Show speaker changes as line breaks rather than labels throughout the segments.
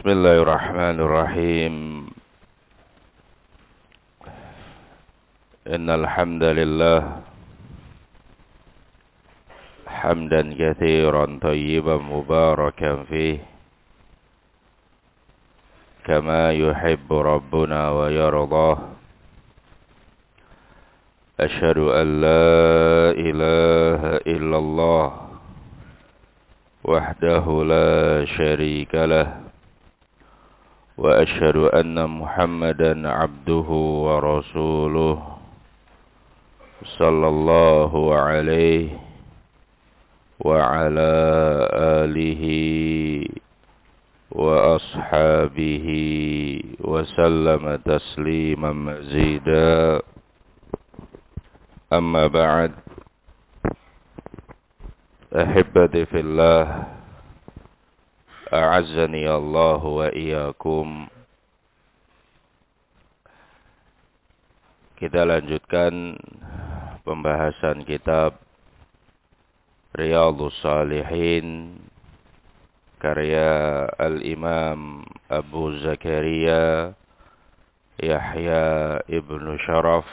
Bismillahirrahmanirrahim. Innal hamdalillah hamdan katsiran thayyiban mubarakan fihi kama yuhibbu rabbuna wa yardah. Asyhadu an la ilaha illallah wahdahu la syarika lah wa asyhadu anna Muhammadan abduhu wa rasuluh sallallahu alaihi wa ala alihi wa ashabihi wa sallama tasliman mazida. Amma ba'd. Ahibbati fillah, a'azzani Allah wa iyyakum. Kita lanjutkan pembahasan kitab Riyadhus Shalihin karya Al-Imam Abu Zakaria Yahya ibnu Sharaf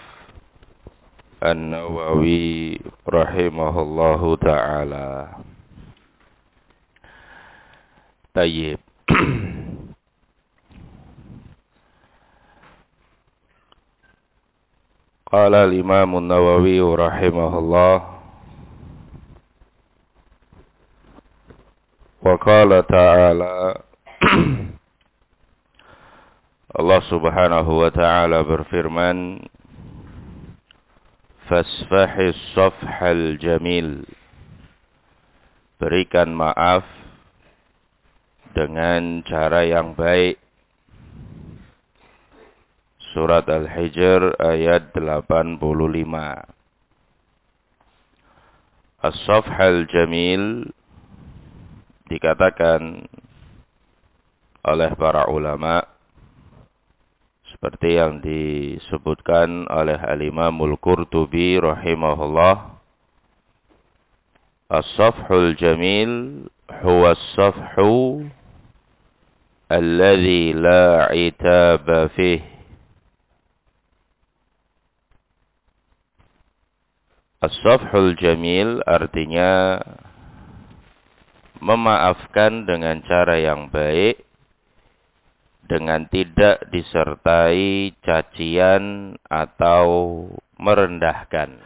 An-Nawawi rahimahullahu ta'ala. Tayyib. Qala al-Imam An-Nawawi rahimahullah wa qala ta'ala Allah subhanahu wa ta'ala berfirman, fasfahis safhal jamil, berikan maaf dengan cara yang baik. Surat Al-Hijr ayat 85. As-safhal jamil dikatakan oleh para ulama seperti yang disebutkan oleh Al-Imamul Qurtubi rahimahullah, as-safhul jamil huwa as-safhu alladhi la itaba fih. As-safhul jamil artinya memaafkan dengan cara yang baik, dengan tidak disertai cacian atau merendahkan.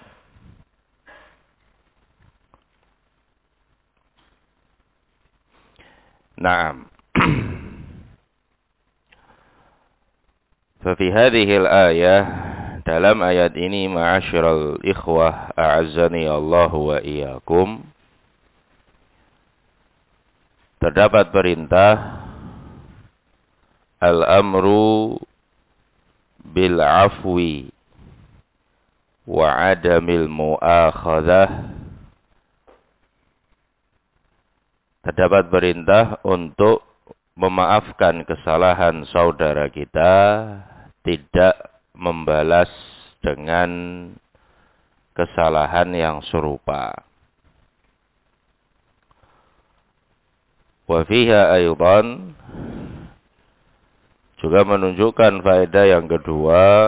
Naam. Fa fi hadhihi al-ayah, dalam ayat ini, ma'asyiral ikhwah a'azzani Allah wa iyyakum, terdapat perintah al-amru bil afwi wa adamil mu'akhadhah. Terdapat perintah untuk memaafkan kesalahan saudara kita, tidak membalas dengan kesalahan yang serupa. Wa fiha aydan, juga menunjukkan faedah yang kedua,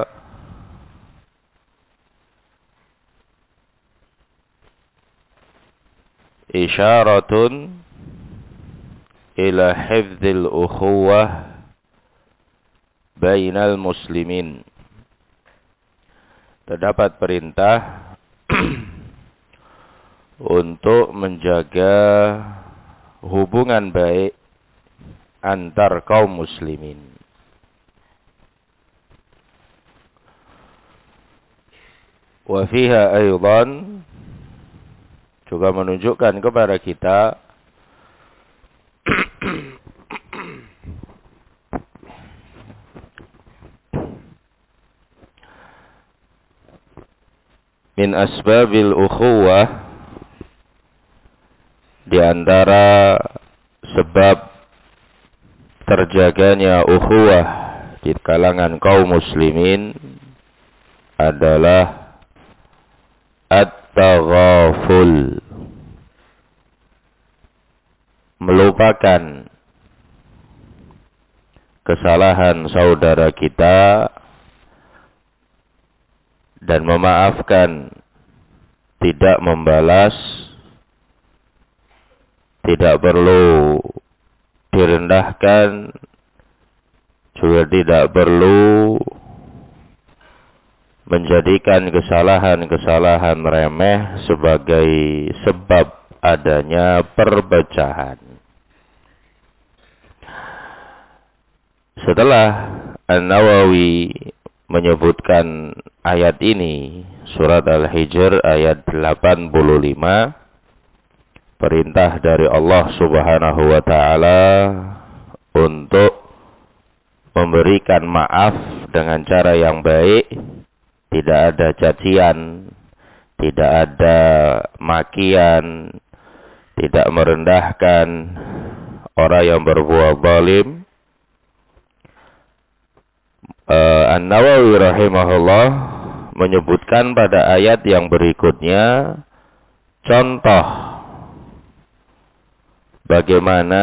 isyaratun ila hifdzil ukhuwah bainal muslimin. Terdapat perintah untuk menjaga hubungan baik antar kaum muslimin. Wa fiha aydan, juga menunjukkan kepada kita min asbabil ukhuwah, di antara sebab terjaganya ukhuwah di kalangan kaum muslimin adalah at-taghaful, melupakan kesalahan saudara kita dan memaafkan, tidak membalas, tidak perlu direndahkan, juga tidak perlu menjadikan kesalahan-kesalahan remeh sebagai sebab adanya perpecahan. Setelah An-Nawawi menyebutkan ayat ini, surat Al-Hijr ayat 85, perintah dari Allah Subhanahu wa taala untuk memberikan maaf dengan cara yang baik, tidak ada cacian, tidak ada makian, tidak merendahkan orang yang berbuat zalim. An-Nawawi rahimahullah menyebutkan pada ayat yang berikutnya contoh bagaimana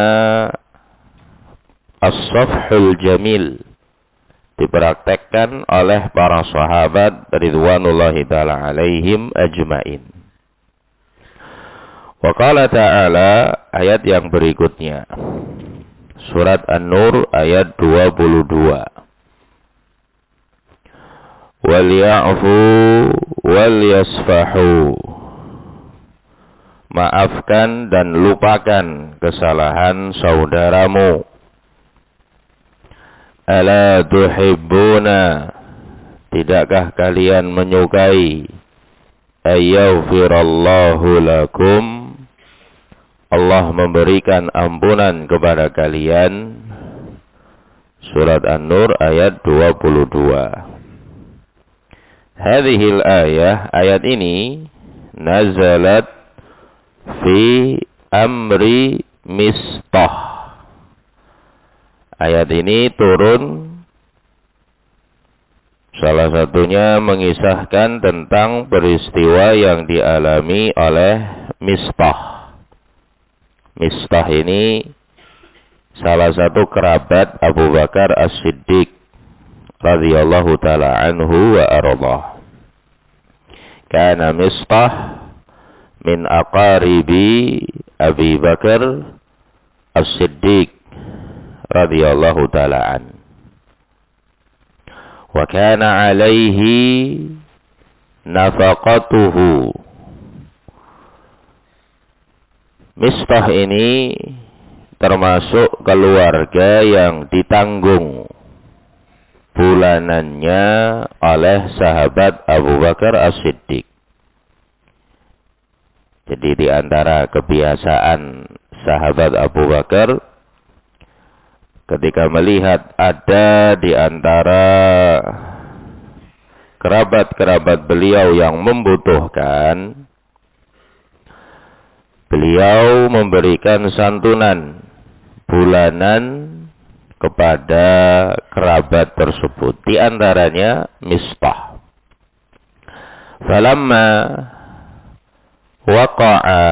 as-safhul jamil dipraktekkan oleh para sahabat ridwanullahi ta'ala alaihim ajmain. Wa qala ta'ala, ayat yang berikutnya, surat An-Nur ayat 22. Wal ya'fu wal yasfahu. Maafkan dan lupakan kesalahan saudaramu. Ala tuhibbuna, tidakkah kalian menyukai ayyaghfirallahu lakum, Allah memberikan ampunan kepada kalian. Surat An-Nur ayat 22. Hadhil ayat ini nazalat fi amri Mistah. Ayat ini turun salah satunya mengisahkan tentang peristiwa yang dialami oleh Mistah. Mistah ini salah satu kerabat Abu Bakar As-Siddiq radhiyallahu ta'ala anhu wa ardah. Kana Mistah min aqaribi Abi Bakar As-Siddiq radhiyallahu ta'ala an. Wa kana alaihi nafaqatuhu. Mistah ini termasuk keluarga yang ditanggung bulanannya oleh sahabat Abu Bakar As-Siddiq. Jadi di antara kebiasaan sahabat Abu Bakar, ketika melihat ada di antara kerabat-kerabat beliau yang membutuhkan, beliau memberikan santunan bulanan kepada kerabat tersebut, di antaranya Mistah. Falamma waqa'a,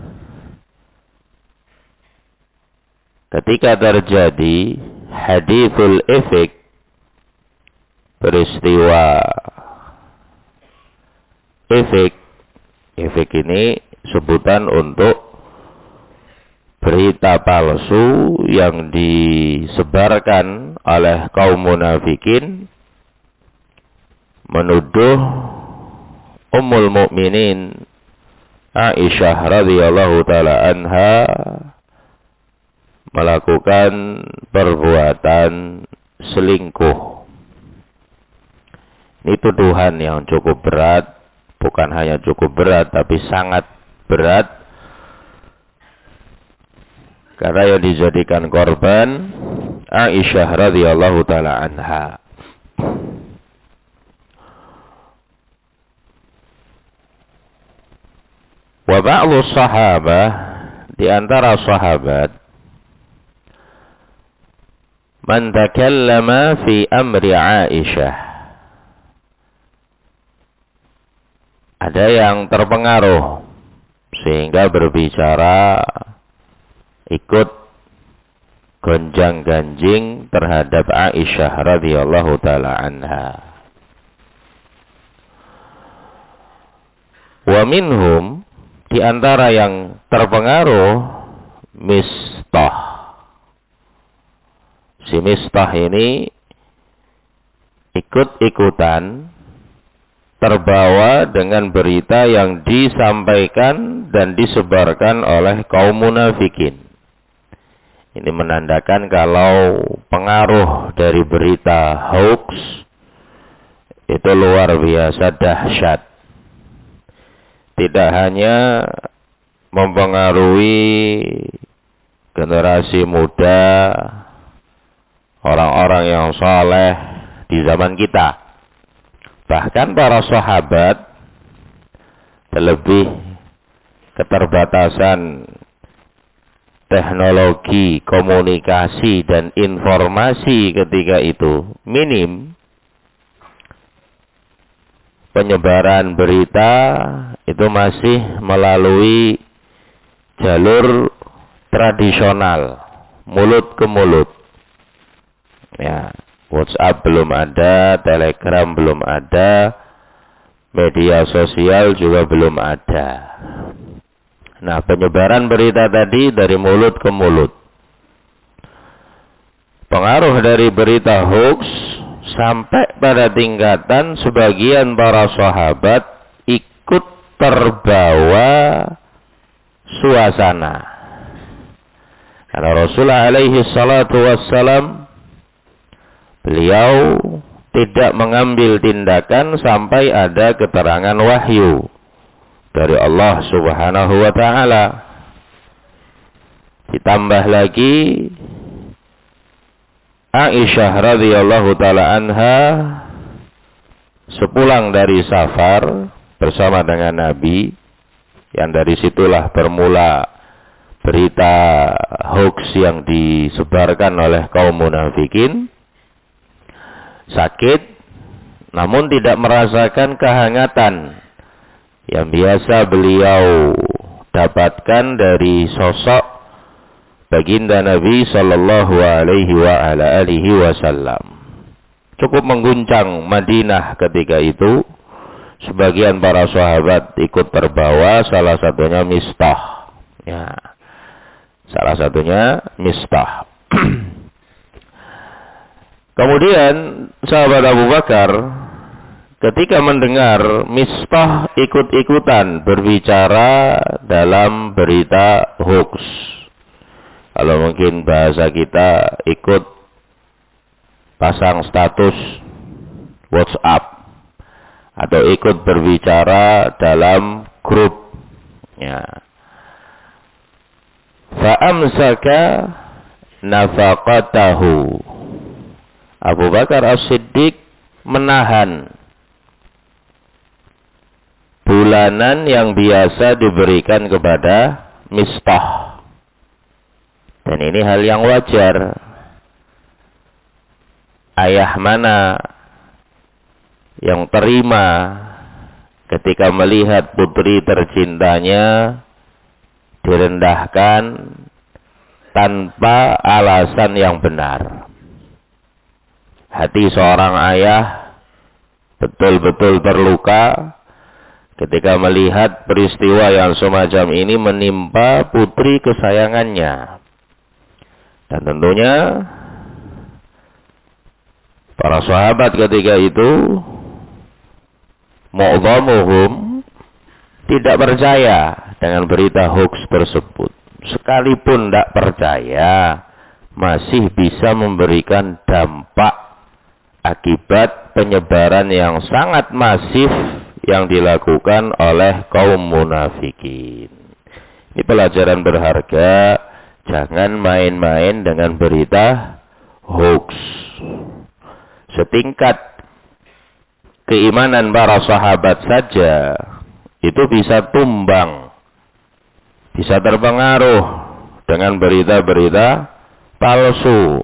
ketika terjadi hadithul ifk, peristiwa ifk. Ifk ini sebutan untuk berita palsu yang disebarkan oleh kaum munafikin menuduh Ummul Mukminin Aisyah radhiyallahu taala anha melakukan perbuatan selingkuh. Ini tuduhan yang cukup berat, bukan hanya cukup berat tapi sangat berat, karena yang dijadikan korban Aisyah radhiyallahu taala anha. Wa ba'dhu sahabah, di antara sahabat, man takallama fi amri Aisyah, ada yang terpengaruh sehingga berbicara ikut gonjang-ganjing terhadap Aisyah radhiyallahu taala anha. Wa minhum, di antara yang terpengaruh Mistah. Si Mistah ini ikut-ikutan terbawa dengan berita yang disampaikan dan disebarkan oleh kaum munafikin. Ini menandakan kalau pengaruh dari berita hoax itu luar biasa dahsyat. Tidak hanya mempengaruhi generasi muda, orang-orang yang saleh di zaman kita. Bahkan para sahabat, terlebih keterbatasan teknologi, komunikasi, dan informasi ketika itu minim. Penyebaran berita itu masih melalui jalur tradisional, mulut ke mulut. Ya, WhatsApp belum ada, Telegram belum ada, media sosial juga belum ada. Nah, penyebaran berita tadi dari mulut ke mulut. Pengaruh dari berita hoax sampai pada tingkatan sebagian para sahabat ikut terbawa suasana. Karena Rasulullah alaihi salatu wassalam, beliau tidak mengambil tindakan sampai ada keterangan wahyu dari Allah Subhanahu wa taala. Ditambah lagi Aisyah radhiyallahu taala anha sepulang dari safar bersama dengan Nabi, yang dari situlah bermula berita hoax yang disebarkan oleh kaum munafikin. Sakit, namun tidak merasakan kehangatan yang biasa beliau dapatkan dari sosok baginda Nabi sallallahu alaihi wa ala alihi wasallam. Cukup mengguncang Madinah ketika itu. Sebagian para sahabat ikut terbawa, salah satunya Mistah. Ya. Salah satunya Mistah. Kemudian sahabat Abu Bakar ketika mendengar Mistah ikut-ikutan berbicara dalam berita hoax, kalau mungkin bahasa kita ikut pasang status WhatsApp atau ikut berbicara dalam grup, ya. Fa'amsaka nafaqatahu. Abu Bakar As-Siddiq menahan bulanan yang biasa diberikan kepada Mistah. Dan ini hal yang wajar. Ayah mana yang terima ketika melihat putri tercintanya direndahkan tanpa alasan yang benar? Hati seorang ayah betul-betul terluka ketika melihat peristiwa yang semacam ini menimpa putri kesayangannya. Dan tentunya para sahabat ketika itu mu'dhamuhum tidak percaya dengan berita hoax tersebut. Sekalipun tidak percaya, masih bisa memberikan dampak akibat penyebaran yang sangat masif yang dilakukan oleh kaum munafikin. Ini pelajaran berharga. Jangan main-main dengan berita hoax. Setingkat keimanan para sahabat saja itu bisa tumbang, bisa terpengaruh dengan berita-berita palsu.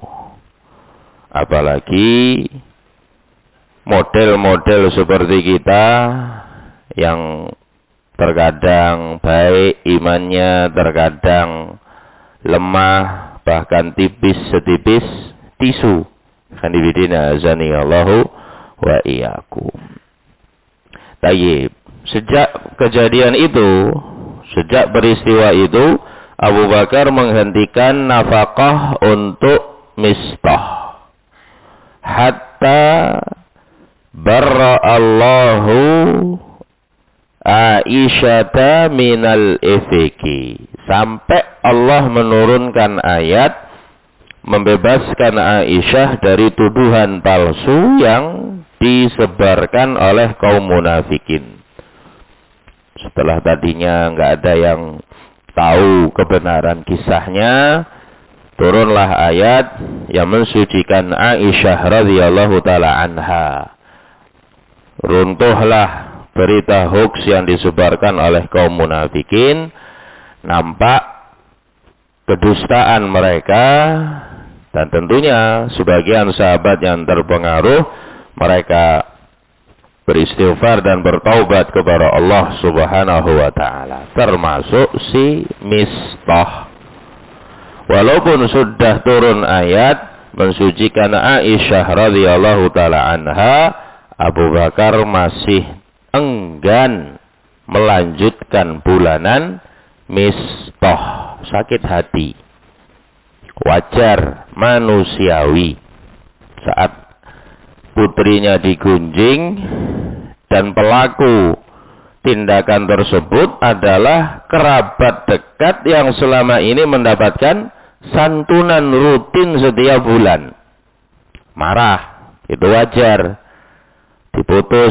Apalagi model-model seperti kita yang terkadang baik imannya, terkadang lemah, bahkan tipis setipis tisu. Khanifidina azani Allahu wa iyyakum. Tayyib. Sejak kejadian itu, sejak peristiwa itu, Abu Bakar menghentikan nafkah untuk Mistah. Hatta barra'allahu Aisyata minal ifki. Sampai Allah menurunkan ayat membebaskan Aisyah dari tuduhan palsu yang disebarkan oleh kaum munafikin. Setelah tadinya nggak ada yang tahu kebenaran kisahnya, turunlah ayat yang mensucikan Aisyah radhiyallahu taala anha. Runtuhlah berita hoax yang disebarkan oleh kaum munafikin. Nampak kedustaan mereka, dan tentunya sebagian sahabat yang terpengaruh, mereka beristighfar dan bertaubat kepada Allah Subhanahu wa taala, termasuk si Mistah. Walaupun sudah turun ayat mensucikan Aisyah radhiyallahu taala anha, Abu Bakar masih enggan melanjutkan bulanan Mistah. Sakit hati, wajar, manusiawi. Saat putrinya digunjing dan pelaku tindakan tersebut adalah kerabat dekat yang selama ini mendapatkan santunan rutin setiap bulan. Marah, itu wajar. Diputus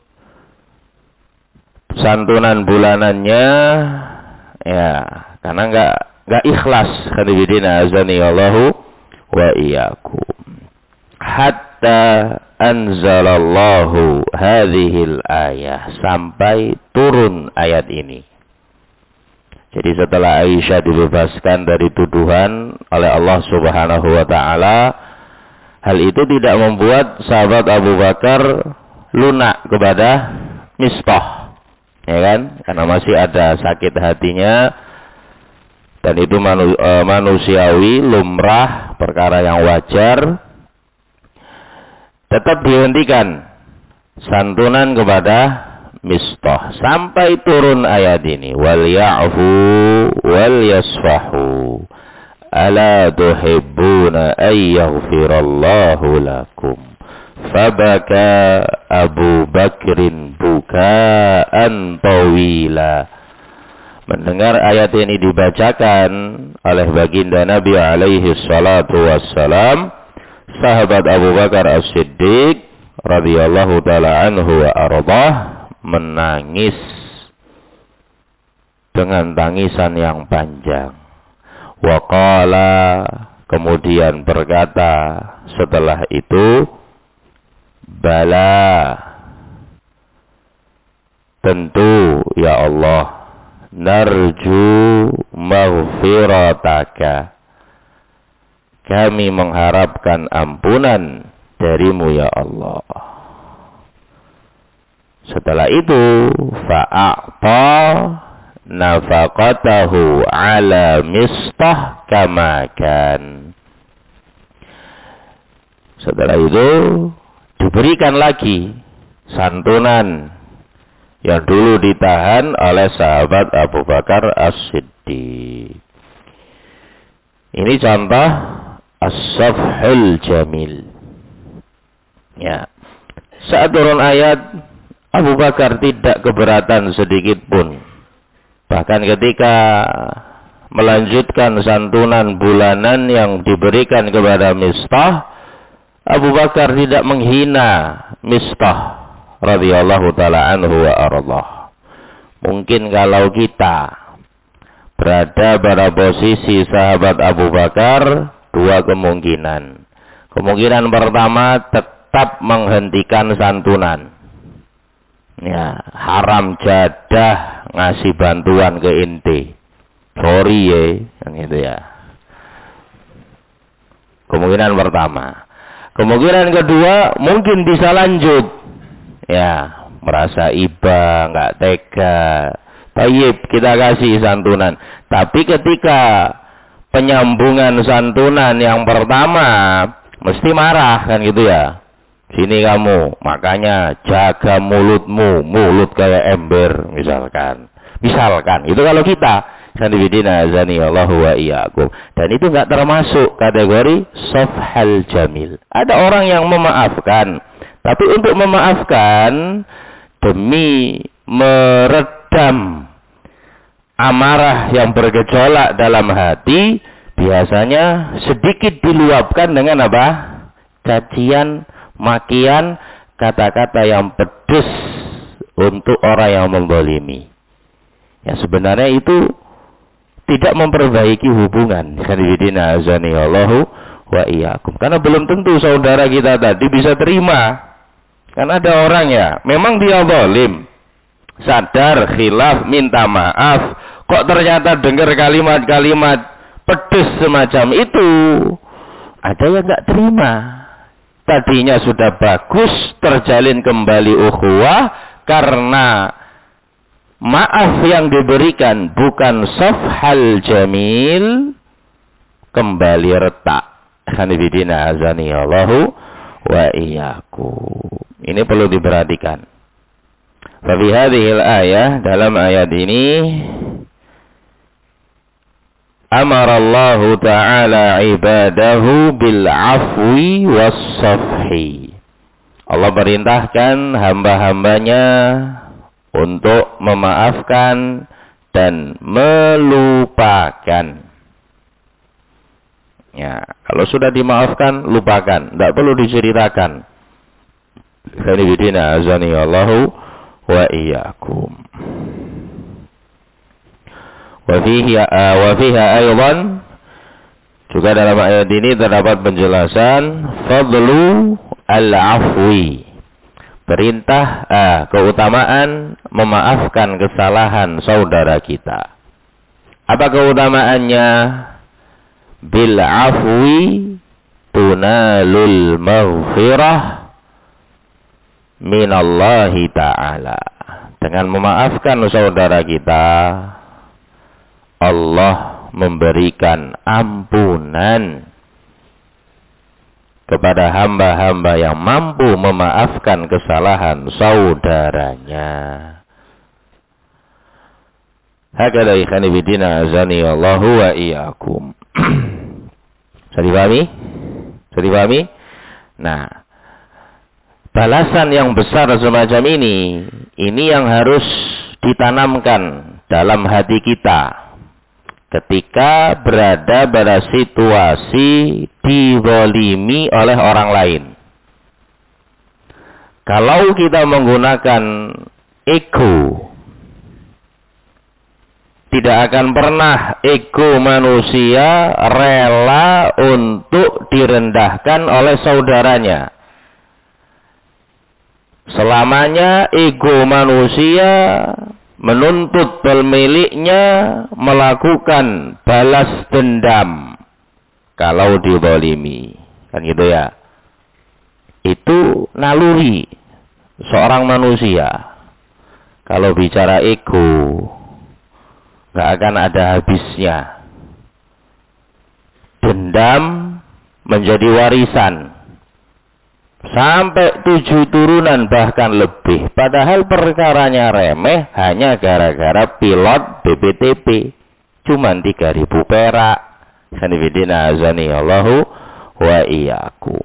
santunan bulanannya, ya, karena enggak ikhlas. Khanifidina azani Allahu wa iyyakum. Hatta anzalallahu hadhil ayah, sampai turun ayat ini. Jadi setelah Aisyah dibebaskan dari tuduhan oleh Allah Subhanahu wa taala, hal itu tidak membuat sahabat Abu Bakar lunak kepada Mistah. Ya kan? Karena masih ada sakit hatinya, dan itu manusiawi, lumrah, perkara yang wajar. Tetap dihentikan santunan kepada Mistah sampai turun ayat ini, wal ya'fu wal yasfahu ala tuhibbuna ay yaghfirallahu lakum. Fabaka Abu Bakrin bukaan tawila. Mendengar ayat ini dibacakan oleh baginda Nabi alaihi salatu wassalam, sahabat Abu Bakar As-Siddiq radhiyallahu taala anhu wa ardhah menangis dengan tangisan yang panjang. Wa qala, kemudian berkata setelah itu, bala, tentu ya Allah, narju maghfirataka, kami mengharapkan ampunan darimu ya Allah. Setelah itu, fa'a'ta nafaqatahu ala Mistah kama kan. Setelah itu diberikan lagi santunan yang dulu ditahan oleh sahabat Abu Bakar As-Siddiq. Ini contoh as-safhul jamil. Ya. Saat turun ayat, Abu Bakar tidak keberatan sedikit pun. Bahkan ketika melanjutkan santunan bulanan yang diberikan kepada Mistah, Abu Bakar tidak menghina Mistah radhiyallahu taala anhu wa ardhah. Mungkin kalau kita berada pada posisi sahabat Abu Bakar, dua kemungkinan. Kemungkinan pertama, tetap menghentikan santunan. Ya, haram jadah ngasih bantuan ke inti. Sorry ya, yang itu ya. Kemungkinan pertama. Kemungkinan kedua, mungkin bisa lanjut. Ya, merasa iba, nggak tega. Tayyib, kita kasih santunan. Tapi ketika penyambungan santunan yang pertama mesti marah kan gitu ya. Sini kamu, makanya jaga mulutmu, mulut kayak ember misalkan. Misalkan, itu kalau kita sanibidina azani Allahu wa iyyakum. Dan itu enggak termasuk kategori safhal jamil. Ada orang yang memaafkan, tapi untuk memaafkan demi meredam amarah yang bergejolak dalam hati, biasanya sedikit diluapkan dengan apa? Cacian, makian, kata-kata yang pedes untuk orang yang menzalimi. Ya sebenarnya itu tidak memperbaiki hubungan. Sanibidina azani Allahu wa iyyakum. Karena belum tentu saudara kita tadi bisa terima. Kan ada orang ya, memang dia zalim, sadar, khilaf, minta maaf, kok ternyata dengar kalimat-kalimat pedes semacam itu, ada yang nggak terima. Tadinya sudah bagus, terjalin kembali ukhuwah, karena maaf yang diberikan bukan safhal jamil, kembali retak. Hanifidina azani Allahu wa iyyakum. Ini perlu diperhatikan. Fabi hadhil ayah, dalam ayat ini amarallahu ta'ala ibadahu bil afwi was safhi. Allah perintahkan hamba-hambanya untuk memaafkan dan melupakan. Ya, kalau sudah dimaafkan, lupakan, tidak perlu diceritakan. Khalidina azani Allahu wa iyyakum. Wa fiha aydan, juga dalam ayat ini terdapat penjelasan fadlu al-afwi. Perintah keutamaan memaafkan kesalahan saudara kita. Apa keutamaannya? Bil afwi tunalul maghfirah minallahi ta'ala. Dengan memaafkan saudara kita, Allah memberikan ampunan kepada hamba-hamba yang mampu memaafkan kesalahan saudaranya. Hakala ikhani bidina azani Allahu wa iyyakum. Bisa dipahami? Bisa dipahami? Nah, balasan yang besar semacam ini yang harus ditanamkan dalam hati kita ketika berada pada situasi dizalimi oleh orang lain. Kalau kita menggunakan ego, tidak akan pernah ego manusia rela untuk direndahkan oleh saudaranya. Selamanya ego manusia menuntut pemiliknya melakukan balas dendam kalau dizalimi. Kan gitu ya. Itu naluri seorang manusia. Kalau bicara ego, nggak akan ada habisnya. Dendam menjadi warisan sampai 7 turunan bahkan lebih. Padahal perkaranya remeh, hanya gara-gara pilot BPTP cuman 3.000 perak. Sanifidina azani Allahu wa iyyakum.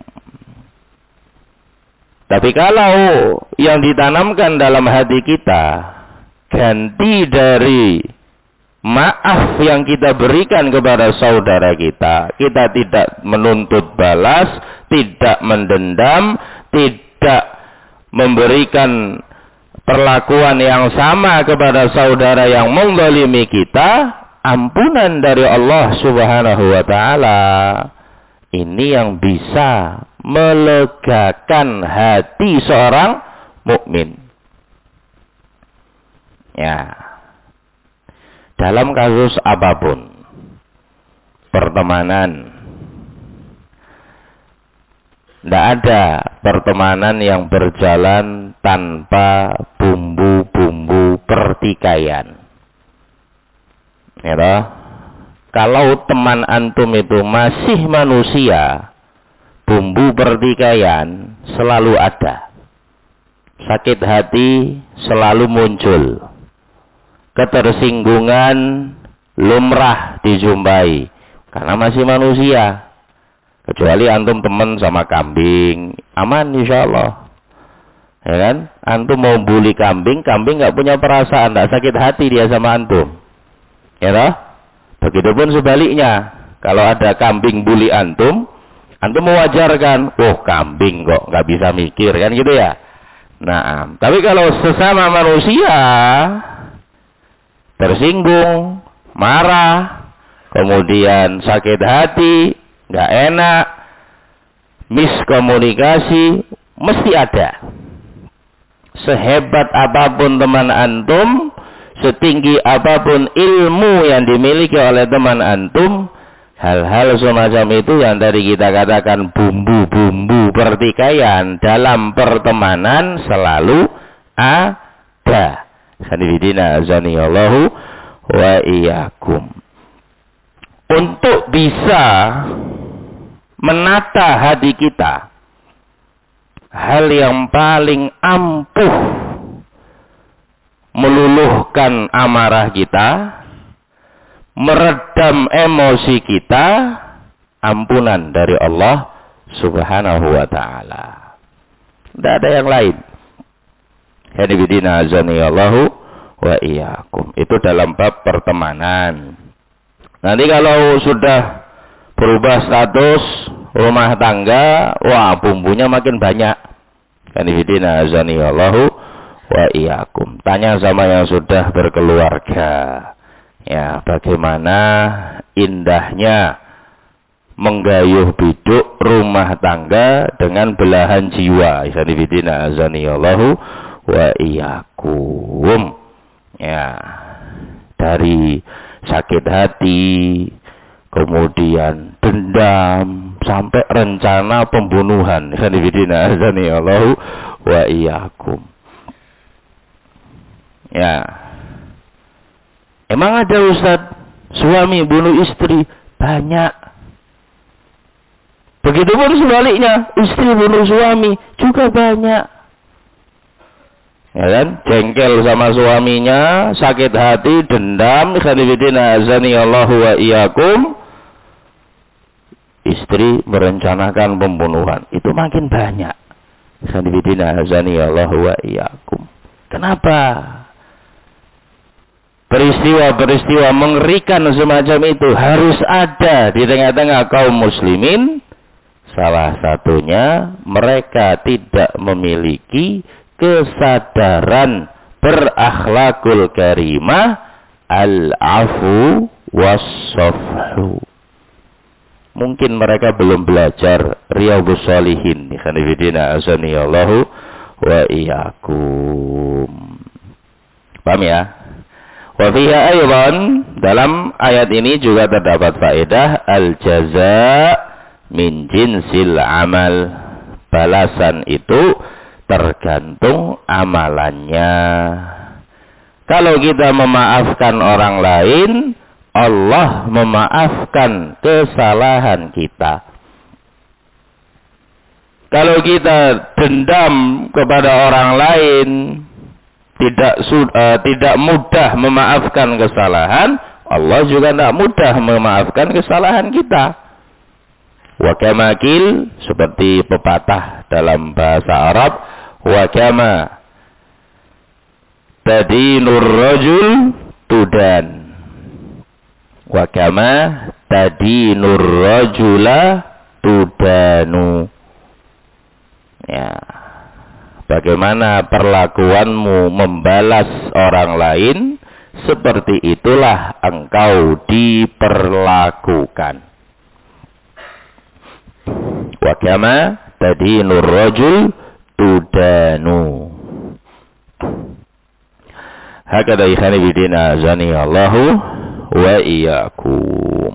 Tapi kalau yang ditanamkan dalam hati kita ganti dari maaf yang kita berikan kepada saudara kita, kita tidak menuntut balas, tidak mendendam, tidak memberikan perlakuan yang sama kepada saudara yang menzalimi kita, ampunan dari Allah Subhanahu wa taala ini yang bisa melegakan hati seorang mukmin. Ya. Dalam kasus apapun, pertemanan, tidak ada pertemanan yang berjalan tanpa bumbu-bumbu pertikaian. Ya toh? kalau teman antum itu masih manusia, bumbu pertikaian selalu ada. Sakit hati selalu muncul. Ketersinggungan lumrah dijumpai. Karena masih manusia. Kecuali antum teman sama kambing, aman insya Allah. Ya kan? Antum mau bully kambing, kambing nggak punya perasaan, nggak sakit hati dia sama antum. Ya toh? Begitupun sebaliknya. Kalau ada kambing bully antum mewajarkan, oh kambing kok nggak bisa mikir kan gitu ya. Nah, tapi kalau sesama manusia tersinggung, marah, kemudian sakit hati, nggak enak, miskomunikasi, mesti ada. Sehebat apapun teman antum, setinggi apapun ilmu yang dimiliki oleh teman antum, hal-hal semacam itu yang tadi kita katakan bumbu-bumbu pertikaian dalam pertemanan selalu ada. Sanibidina azanillahu wa iyyakum. Untuk bisa menata hati kita, hal yang paling ampuh meluluhkan amarah kita, meredam emosi kita, ampunan dari Allah Subhanahu wa ta'ala. Tidak ada yang lain. Hadibidina azanillahu wa iyyakum. Itu dalam bab pertemanan. Nanti kalau sudah berubah status rumah tangga, wah bumbunya makin banyak. Hadibidina azanillahu wa iyyakum. Tanya sama yang sudah berkeluarga. Ya, bagaimana indahnya menggayuh biduk rumah tangga dengan belahan jiwa. Hadibidina azanillahu wa iyyakum. Ya, dari sakit hati, kemudian dendam, sampai rencana pembunuhan. Hadibidina azanillahu wa iyyakum. Ya. Emang ada Ustaz suami bunuh istri? Banyak. Begitupun sebaliknya, istri bunuh suami juga banyak. Ya kan? Jengkel sama suaminya, sakit hati, dendam, khadibidina azanillahu wa iyyakum. Istri merencanakan pembunuhan. Itu makin banyak. Khadibidina azanillahu wa iyyakum. Kenapa? Peristiwa-peristiwa mengerikan semacam itu harus ada di tengah-tengah kaum muslimin. Salah satunya mereka tidak memiliki kesadaran berakhlakul karimah, al-afu was-safhu. Mungkin mereka belum belajar Riyadhus Shalihin. Khanifidina azanillahu wa iyyakum. Paham ya? Wa fiha aydan, dalam ayat ini juga terdapat faedah al-jazaa min jinsil amal. Balasan itu tergantung amalannya. Kalau kita memaafkan orang lain, Allah memaafkan kesalahan kita. Kalau kita dendam kepada orang lain, tidak mudah memaafkan kesalahan, Allah juga tidak mudah memaafkan kesalahan kita. Wa kama qil, seperti pepatah dalam bahasa Arab, wa kama tadinur rajul tudan, wa kama tadinur rajula tudanu. Ya, bagaimana perlakuanmu membalas orang lain, seperti itulah engkau diperlakukan. Wa kama tadinur rajul tudanu. Hakada ikhani bidina azani Allahu wa iyyakum.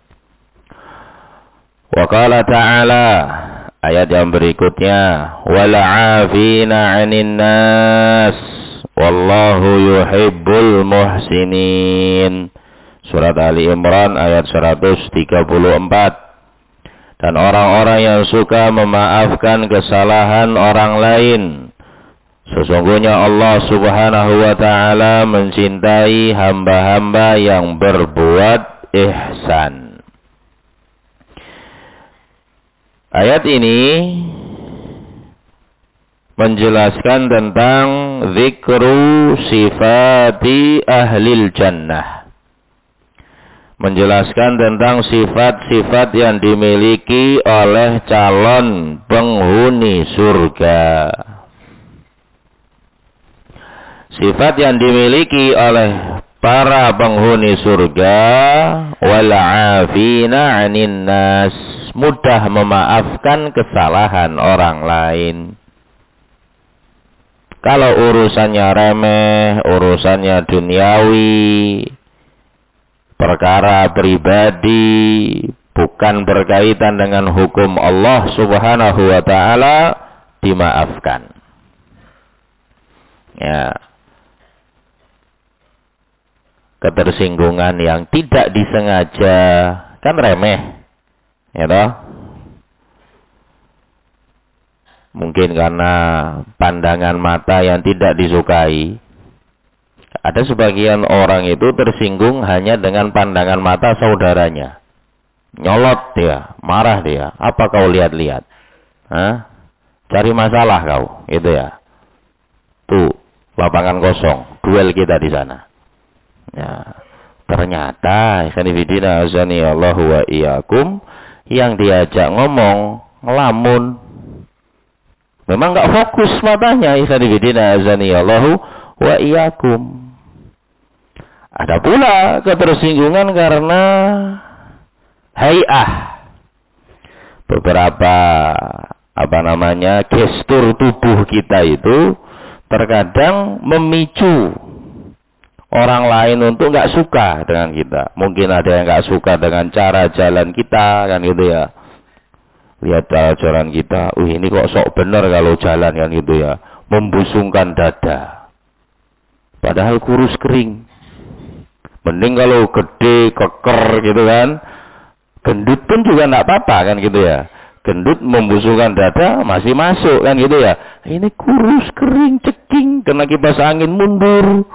Wa qala ta'ala, ayat yang berikutnya, wal 'afina 'anil nas wallahu yuhibbul muhsinin. Surat Ali Imran ayat 134. Dan orang-orang yang suka memaafkan kesalahan orang lain, sesungguhnya Allah Subhanahu wa ta'ala mencintai hamba-hamba yang berbuat ihsan. Ayat ini menjelaskan tentang zikru sifati ahlil jannah. Menjelaskan tentang sifat-sifat yang dimiliki oleh calon penghuni surga. Sifat yang dimiliki oleh para penghuni surga, wal 'afina 'anin nas, mudah memaafkan kesalahan orang lain. Kalau urusannya remeh, urusannya duniawi, perkara pribadi, bukan berkaitan dengan hukum Allah Subhanahu wa ta'ala, dimaafkan. Ya. Ketersinggungan yang tidak disengaja, kan remeh. Ya toh? Mungkin karena pandangan mata yang tidak disukai. Ada sebagian orang itu tersinggung hanya dengan pandangan mata saudaranya. Nyolot dia, marah dia. Apa kau lihat-lihat? Hah? Cari masalah kau, itu ya. Tuh, lapangan kosong, duel kita di sana. Ya, ternyata ikhwanifidina azani Allahu wa iyyakum, yang diajak ngomong ngelamun. Memang enggak fokus matanya, ikhwanifidina azani Allahu wa iyyakum. Ada pula ketersinggungan karena hay'ah. Beberapa gestur tubuh kita itu terkadang memicu orang lain untuk enggak suka dengan kita. Mungkin ada yang enggak suka dengan cara jalan kita, kan gitu ya. Lihat cara jalan kita, ini kok sok bener kalau jalan, kan gitu ya. Membusungkan dada. Padahal kurus kering. Mending kalau gede, keker gitu kan. Gendut pun juga enggak apa-apa, kan gitu ya. Gendut membusungkan dada masih masuk, kan gitu ya. Ini kurus, kering, ceking, kena kipas angin mundur.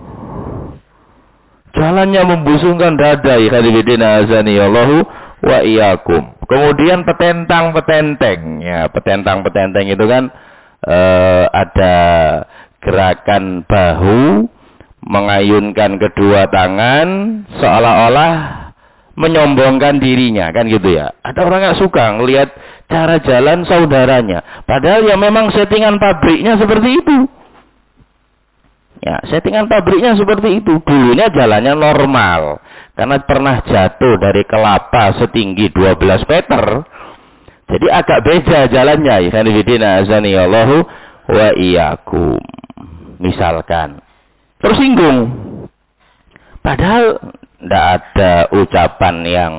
Jalannya membusungkan dada, ikhwanifidina azani Allahu wa iyyakum. Kemudian petentang-petenteng. Ya, petentang-petenteng itu kan ada gerakan bahu, mengayunkan kedua tangan seolah-olah menyombongkan dirinya, kan gitu ya. Ada orang yang suka ngelihat cara jalan saudaranya, padahal ya memang settingan pabriknya seperti itu. Ya, settingan pabriknya seperti itu. Dulunya jalannya normal, karena pernah jatuh dari kelapa setinggi 12 meter. Jadi agak beda jalannya. Ikhwanifidina azani Allahu wa iyyakum. Misalkan tersinggung, padahal tidak ada ucapan yang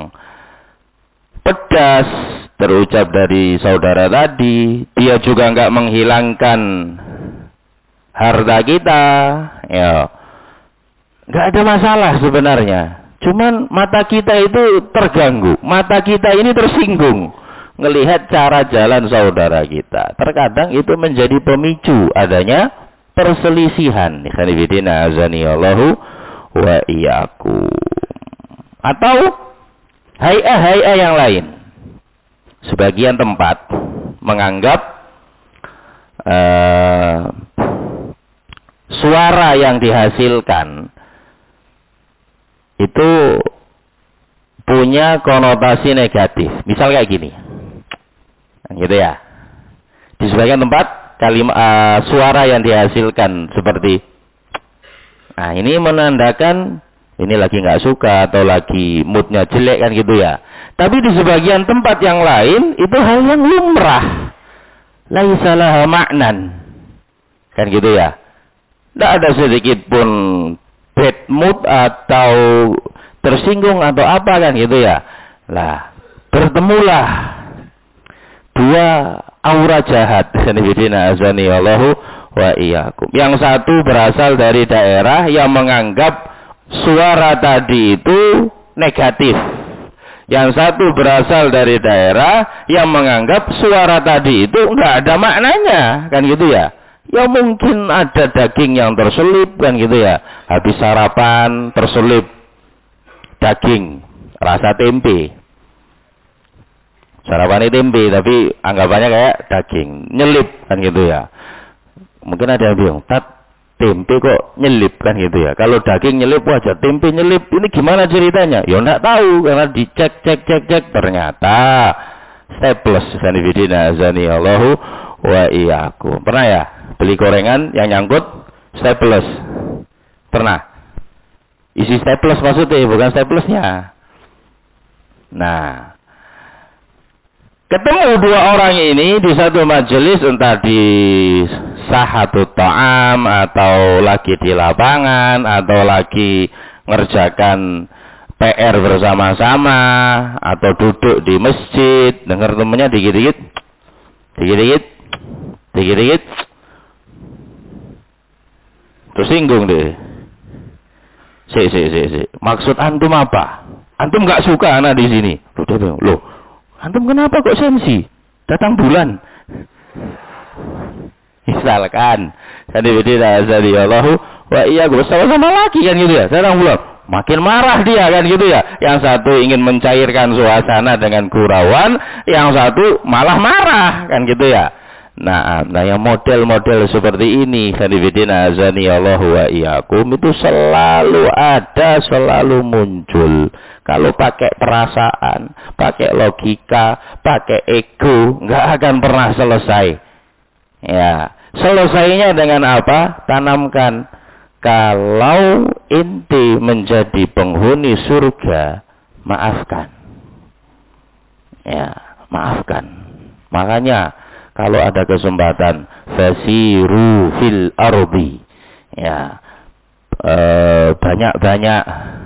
pedas terucap dari saudara tadi. Dia juga enggak menghilangkan harta kita, ya, enggak ada masalah sebenarnya. Cuman mata kita itu terganggu, mata kita ini tersinggung ngelihat cara jalan saudara kita. Terkadang itu menjadi pemicu adanya perselisihan. Ikhwanifidina azani Allahu wa iyyakum. Atau hay'ah yang lain. Sebagian tempat menganggap suara yang dihasilkan itu punya konotasi negatif. Misal kayak gini, gitu ya. Di sebagian tempat suara yang dihasilkan seperti, nah ini menandakan ini lagi nggak suka atau lagi moodnya jelek, kan gitu ya. Tapi di sebagian tempat yang lain itu hal yang lumrah, laisa laha ma'nan, kan gitu ya. Tidak ada sedikit pun bad mood atau tersinggung atau apa, kan gitu ya. Lah, bertemulah dua aura jahat. Sanibidina azani Allahu wa iyyakum. Yang satu berasal dari daerah yang menganggap suara tadi itu negatif. Yang satu berasal dari daerah yang menganggap suara tadi itu enggak ada maknanya, kan gitu ya. Ya mungkin ada daging yang terselip, kan gitu ya. Habis sarapan terselip daging rasa tempe. Sarapannya tempe tapi anggapannya kayak daging nyelip, kan gitu ya. Mungkin ada yang bilang, tempe kok nyelip, kan gitu ya. Kalau daging nyelip wajar, tempe nyelip, ini gimana ceritanya? Ya enggak tahu, karena dicek ternyata staples. Sanibidina azani Allahu wa iyyakum. Pernah ya beli gorengan yang nyangkut staples? Pernah? Isi staples maksudnya, bukan staplesnya. Nah, ketemu dua orang ini di satu majelis, entah di sahatut ta'am, atau lagi di lapangan, atau lagi ngerjakan PR bersama-sama, atau duduk di masjid, dengar temennya dikit-dikit, tersinggung deh. Si. Maksud antum apa? Antum nggak suka anak di sini. Loh, antum kenapa kok sensi? Datang bulan. Misalkan, Allahu wa iyyakum, sama-sama lagi, kan gitu ya. Datang bulan. Makin marah dia, kan gitu ya. Yang satu ingin mencairkan suasana dengan gurauan, yang satu malah marah, kan gitu ya. Nah yang model-model seperti ini, sanibidina azani Allahu wa iyyakum, itu selalu ada, selalu muncul. Kalau pakai perasaan, pakai logika, pakai ego, nggak akan pernah selesai. Ya, selesainya dengan apa? Tanamkan. Kalau inti menjadi penghuni surga, maafkan. Ya, maafkan. Makanya kalau ada kesempatan, fasiru fil ardi, ya, banyak-banyak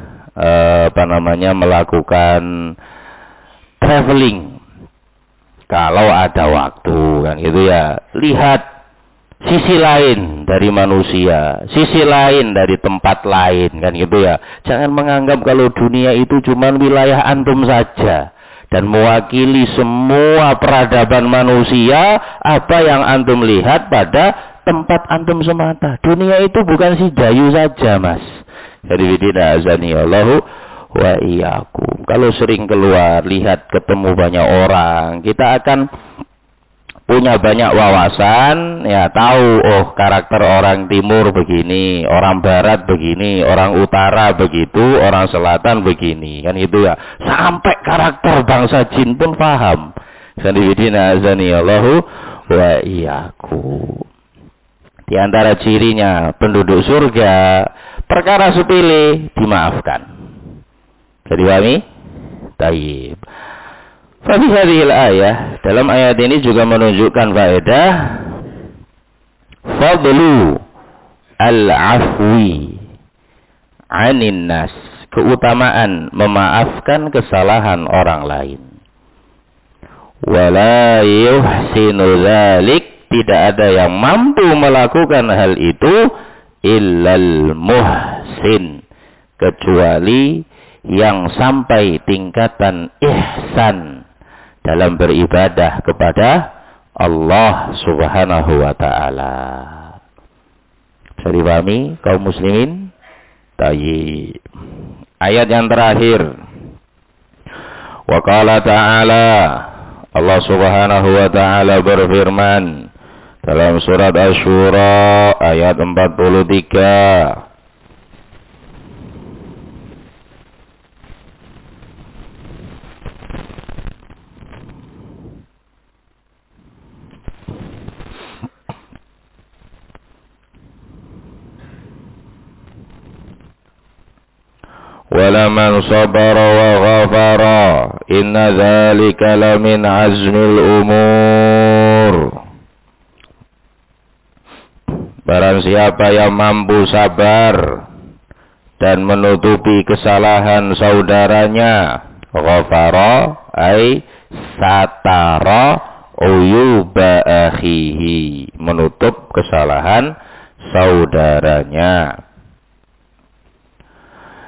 melakukan traveling. Kalau ada waktu, kan gitu ya. Lihat sisi lain dari manusia, sisi lain dari tempat lain, kan gitu ya. Jangan menganggap kalau dunia itu cuma wilayah antum saja dan mewakili semua peradaban manusia. Apa yang antum lihat pada tempat antum semata. Dunia itu bukan si Dayu saja, Mas. Jadi tidak azani Allahu wa iyyakum. Kalau sering keluar, lihat, ketemu banyak orang, kita akan punya banyak wawasan, ya, tahu, oh karakter orang timur begini, orang barat begini, orang utara begitu, orang selatan begini, kan gitu ya. Sampai karakter bangsa jin pun paham. Sanibidina azani Allahu wa iyyakum. Di antara cirinya penduduk surga, perkara sepele dimaafkan. Jadi pahami? Tayyib. Fabi hadhil ayah, dalam ayat ini juga menunjukkan faedah fadlu al-afwi 'anin nas, keutamaan memaafkan kesalahan orang lain. Wala yuhsinu dzalik, tidak ada yang mampu melakukan hal itu illal muhsin, kecuali yang sampai tingkatan ihsan dalam beribadah kepada Allah Subhanahu wa ta'ala. Bisa dipahami kaum muslimin? Tayyib. Ayat yang terakhir. Wa qala ta'ala, Allah Subhanahu wa ta'ala berfirman dalam surat Asy-Syura ayat 43. Walaman sabara wa ghafara inna dzalika lamin azmil umur. Barang siapa yang mampu sabar dan menutupi kesalahan saudaranya, ghafara ay satara uyuba akhihi, menutup kesalahan saudaranya.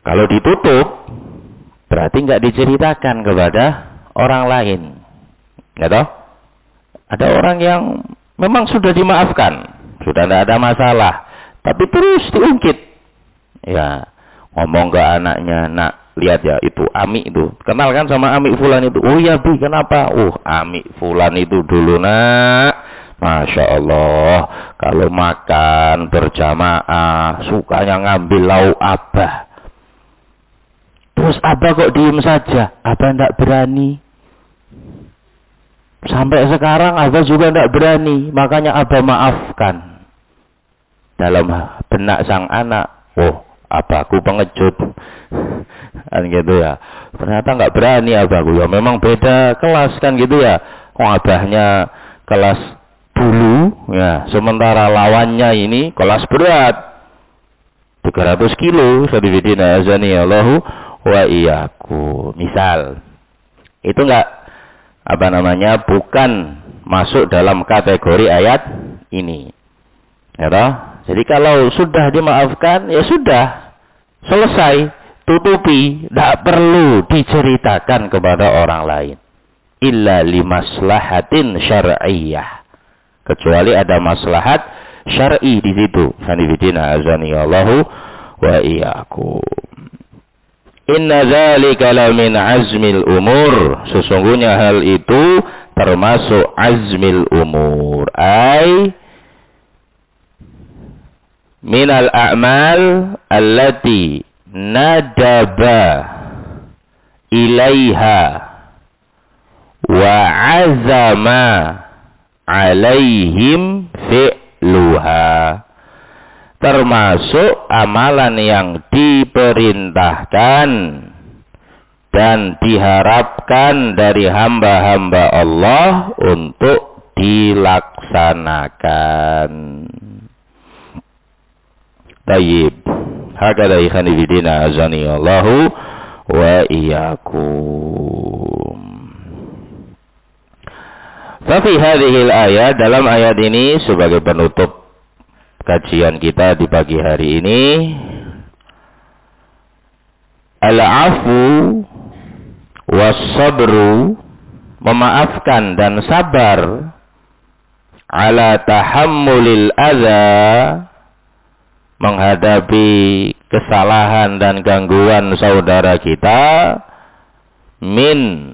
Kalau ditutup, berarti nggak diceritakan kepada orang lain. Nggak tahu? Ada orang yang memang sudah dimaafkan, sudah tidak ada masalah, tapi terus diungkit. Ya, ngomong ke anaknya, nak, lihat ya, itu Ami itu. Kenal kan sama Ami Fulan itu? Oh ya, Bi, kenapa? Ami Fulan itu dulu, nak. Masya Allah, kalau makan berjamaah, sukanya ngambil lauk Abah. Terus Abah kok diem saja? Abah tidak berani. Sampai sekarang Abah juga tidak berani. Makanya Abah maafkan. Dalam benak sang anak, Abahku pengecut. Kan gitu ya. Ternyata nggak berani Abahku. Ya memang beda kelas kan gitu ya. Abahnya kelas dulu, ya. Sementara lawannya ini kelas berat. 300 kilo. Sadidina azani Allahu wa iyyakum. Misal. Itu nggak bukan masuk dalam kategori ayat ini. Ya toh? Jadi kalau sudah dimaafkan, ya sudah. Selesai. Tutupi. Tidak perlu diceritakan kepada orang lain. Illa limaslahatin syar'iyyah. Kecuali ada maslahat syar'i di situ. Sanidina azani Allahu wa iyyakum. Inna dzalika lamin azmil umur. Sesungguhnya hal itu termasuk azmil umur. Minal a'mal allati nadaba ilaiha wa azama alaihim fi'luha. Termasuk amalan yang diperintahkan dan diharapkan dari hamba-hamba Allah untuk dilaksanakan. Tayyib. Hakadha ikhani bidina azani Allahu wa iyyakum. Fafi hadhil ayat, dalam ayat ini sebagai penutup kajian kita di pagi hari ini, al-afu was-sabru, memaafkan dan sabar, ala tahammulil adza, menghadapi kesalahan dan gangguan saudara kita, min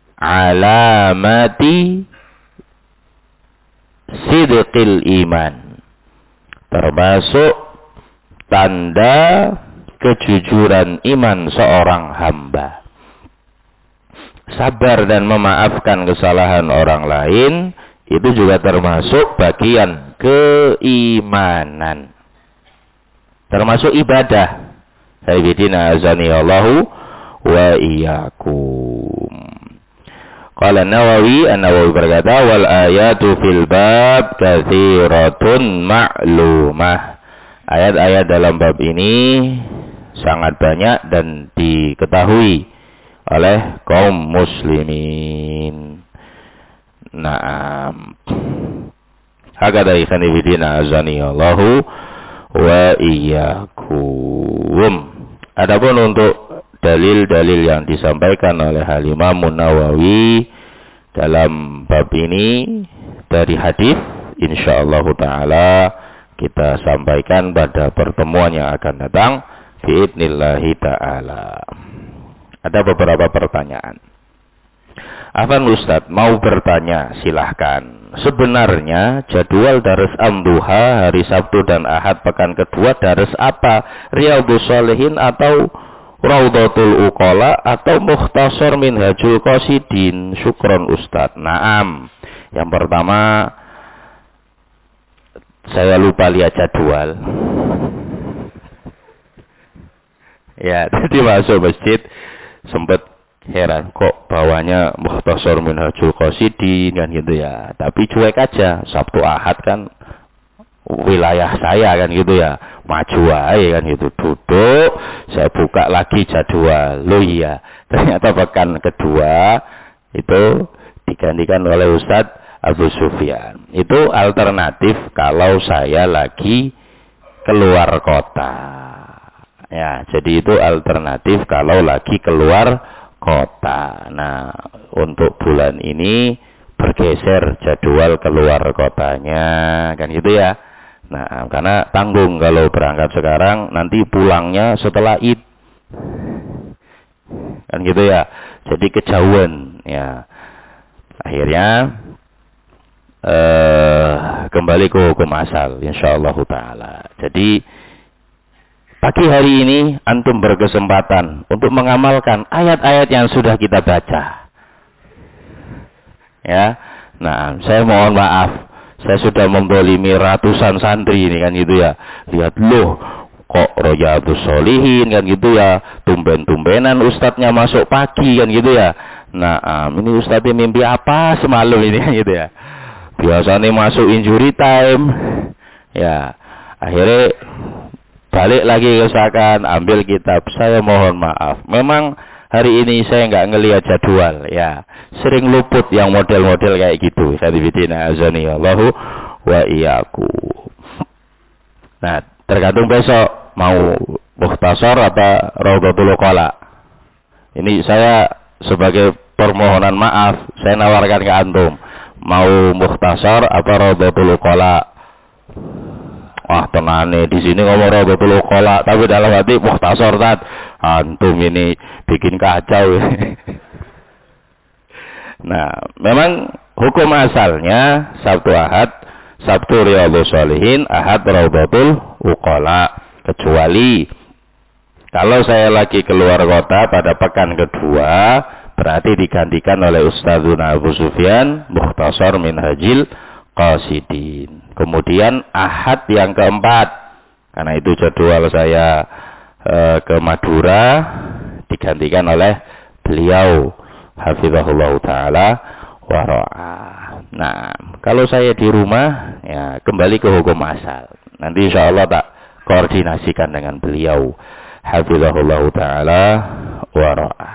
alamati sidqil iman, termasuk tanda kejujuran iman seorang hamba. Sabar dan memaafkan kesalahan orang lain itu juga termasuk bagian keimanan, termasuk ibadah. Sayyidina azani Allahu wa iyyakum. Qala An-Nawawi berkata, wal ayatu fil bab katsiratun ma'lumah. Ayat-ayat dalam bab ini sangat banyak dan diketahui oleh kaum muslimin. Naam. Hakadha ikhani bidina azani Allahu wa iyyakum. Adapun untuk dalil-dalil yang disampaikan oleh Al-Imam Nawawi dalam bab ini dari hadis, insyaallah taala kita sampaikan pada pertemuan yang akan datang biidznillah taala. Ada beberapa pertanyaan. Afan Ustaz mau bertanya, silahkan. Sebenarnya jadwal Darus Am-Duha hari Sabtu dan Ahad pekan kedua Darus apa? Riyadhus Shalihin atau Raudhatul Uqala atau Mukhtasar Minhajul Qasidin? Syukron Ustaz. Naam. Yang pertama, saya lupa lihat jadwal. Ya, tadi masuk masjid sempat heran kok bawahnya Mukhtasar Minhajul Qasidin kan gitu ya. Tapi cuek aja, Sabtu Ahad kan wilayah saya kan gitu ya. Maju aja kan gitu, duduk, saya buka lagi jadwal. Loh iya, ternyata pekan kedua itu digantikan oleh Ustadz Abu Sufyan. Itu alternatif kalau saya lagi keluar kota. Ya, jadi itu alternatif kalau lagi keluar kota. Nah, untuk bulan ini bergeser jadwal keluar kotanya, kan gitu ya. Nah, karena tanggung kalau berangkat sekarang nanti pulangnya setelah Id. Kan gitu ya. Jadi kejauhan ya. Akhirnya kembali ke hukum asal insyaallah taala. Jadi pagi hari ini antum berkesempatan untuk mengamalkan ayat-ayat yang sudah kita baca. Ya. Nah, saya mohon maaf, saya sudah membolimi ratusan santri ini kan gitu ya. Lihat loh, kok Riyadhus Shalihin kan gitu ya. Tumben-tumbenan ustadznya masuk pagi kan gitu ya. Nah, ini ustadznya mimpi apa semalam ini kan gitu ya. Biasanya masuk injury time. Ya, akhirnya balik lagi ke Sakan, ambil kitab. Saya mohon maaf. Memang hari ini saya nggak ngelihat jadwal. Ya, sering luput yang model-model kayak gitu. Sadibidina azani Allahu wa iyyakum. Nah, tergantung besok mau mukhtasar apa Raudhatul Uqala. Ini saya sebagai permohonan maaf, saya nawarkan ke antum. Mau mukhtasar apa Raudhatul Uqala? Wah, tenane di sini ngomong Raudhatul Uqala, tapi dalam hati mukhtasar tat. Antum ini bikin kacau. Nah, memang hukum asalnya Sabtu Ahad, Sabtu Riyadhus Shalihin, Ahad Raudhatul Uqala. Kecuali kalau saya lagi keluar kota pada pekan kedua, berarti digantikan oleh Ustadzuna Abu Sufyan Mukhtasar Minhajil Qasidin. Kemudian Ahad yang keempat, karena itu jadwal saya ke Madura, digantikan oleh beliau hafizahullah taala wa ra'ah. Nah, kalau saya di rumah ya kembali ke hukum asal. Nanti insyaallah tak koordinasikan dengan beliau hafizahullah taala wa ra'ah.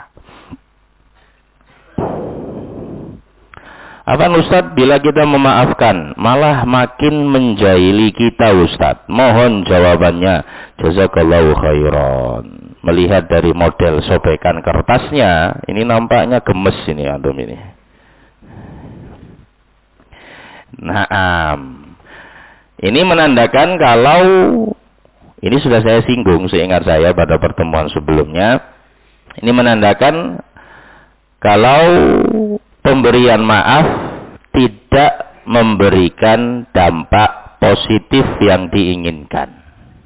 Apa Ustadz, bila kita memaafkan malah makin menjahili kita Ustadz? Mohon jawabannya. Jazakallahu khairan. Melihat dari model sobekan kertasnya, ini nampaknya gemes ini antum ini. Nah, ini menandakan kalau ini sudah saya singgung seingat saya pada pertemuan sebelumnya. Ini menandakan kalau pemberian maaf tidak memberikan dampak positif yang diinginkan.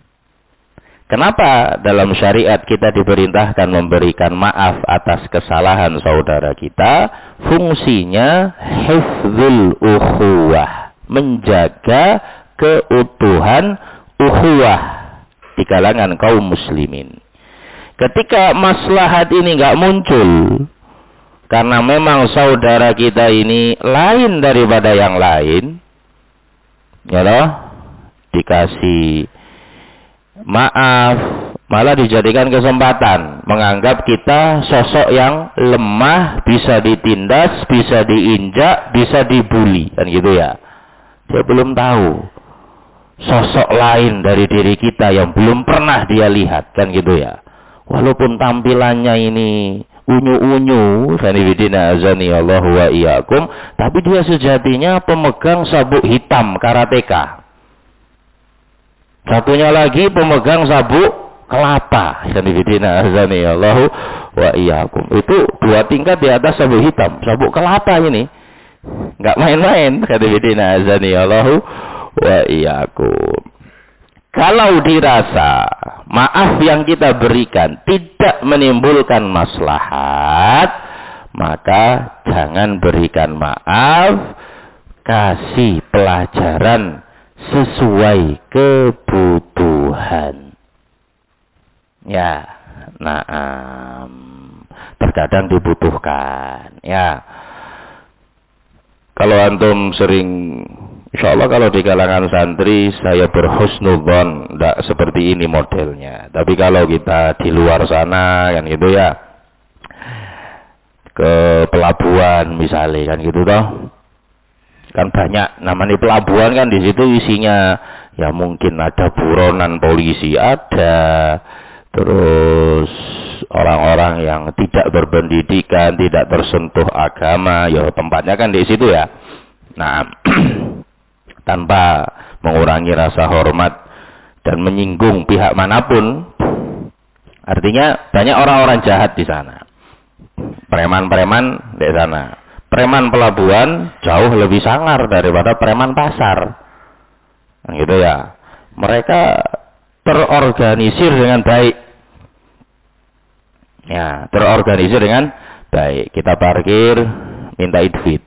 Kenapa dalam syariat kita diperintahkan memberikan maaf atas kesalahan saudara kita? Fungsinya hifdzul ukhuwah, menjaga keutuhan ukhuwah di kalangan kaum muslimin. Ketika maslahat ini nggak muncul, karena memang saudara kita ini lain daripada yang lain, ya loh, dikasih maaf, malah dijadikan kesempatan, menganggap kita sosok yang lemah, bisa ditindas, bisa diinjak, bisa dibully, kan gitu ya. Dia belum tahu sosok lain dari diri kita yang belum pernah dia lihat, kan gitu ya. Walaupun tampilannya ini unyu-unyu, sanibidina azani Allahu wa iyyakum, tapi dia sejatinya pemegang sabuk hitam karateka. Satunya lagi pemegang sabuk kelapa, sanibidina azani Allahu wa iyyakum. Itu 2 tingkat di atas sabuk hitam, sabuk kelapa ini. Enggak main-main, sanibidina azani Allahu wa iyyakum. Kalau dirasa maaf yang kita berikan tidak menimbulkan maslahat, maka jangan berikan maaf, kasih pelajaran sesuai kebutuhan. Ya, nah, terkadang dibutuhkan. Ya, kalau antum sering, insya Allah kalau di kalangan santri saya berhusnudzon, tidak seperti ini modelnya. Tapi kalau kita di luar sana kan gitu ya, ke pelabuhan misalnya kan gitu toh, kan banyak namanya pelabuhan kan, di situ isinya ya mungkin ada buronan polisi ada, terus orang-orang yang tidak berpendidikan, tidak tersentuh agama, ya tempatnya kan di situ ya. Nah, tanpa mengurangi rasa hormat dan menyinggung pihak manapun, artinya banyak orang-orang jahat di sana. Preman-preman di sana. Preman pelabuhan jauh lebih sangar daripada preman pasar. Gitu ya. Mereka terorganisir dengan baik. Ya, terorganisir dengan baik. Kita parkir, minta duit.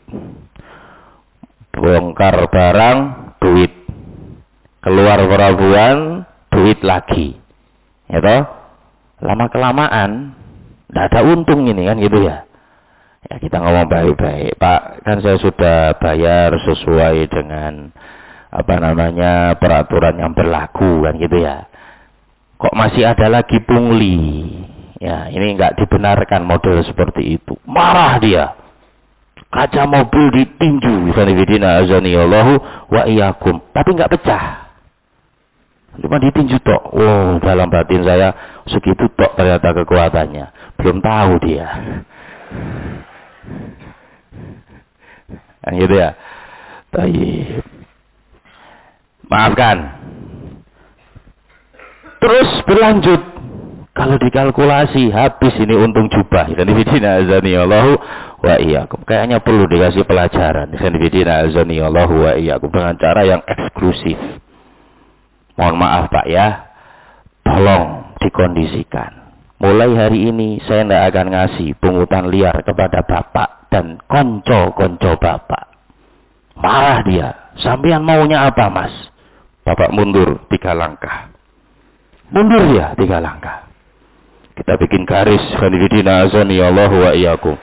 Bongkar barang, duit. Keluar pelabuhan, duit lagi. Gitu. Lama-kelamaan tidak ada untung ini kan gitu ya. Ya kita ngomong baik-baik, Pak, kan saya sudah bayar sesuai dengan peraturan yang berlaku kan gitu ya. Kok masih ada lagi pungli? Ya ini nggak dibenarkan model seperti itu. Marah dia. Kaca mobil ditinju. Sanibidina azanillahu wa iyyakum. Tapi nggak pecah. Cuma ditinju tok. Oh, dalam batin saya segitu tok ternyata kekuatannya. Belum tahu dia. Kan gitu ya. Baik. Maafkan. Terus berlanjut. Kalau dikalkulasi habis ini untung jubah. Sanibidina azanillahu wa iyyakum. Kayaknya perlu dikasih pelajaran. Sanibidina azanillahu wa iyyakum dengan cara yang eksklusif. Mohon maaf Pak ya, tolong dikondisikan. Mulai hari ini saya tidak akan ngasih pungutan liar kepada Bapak dan konco-konco Bapak. Marah dia. Sampean maunya apa Mas? Bapak mundur 3 langkah. Mundur ya 3 langkah. Kita bikin garis. Sanibidina azanillahu wa iyyakum.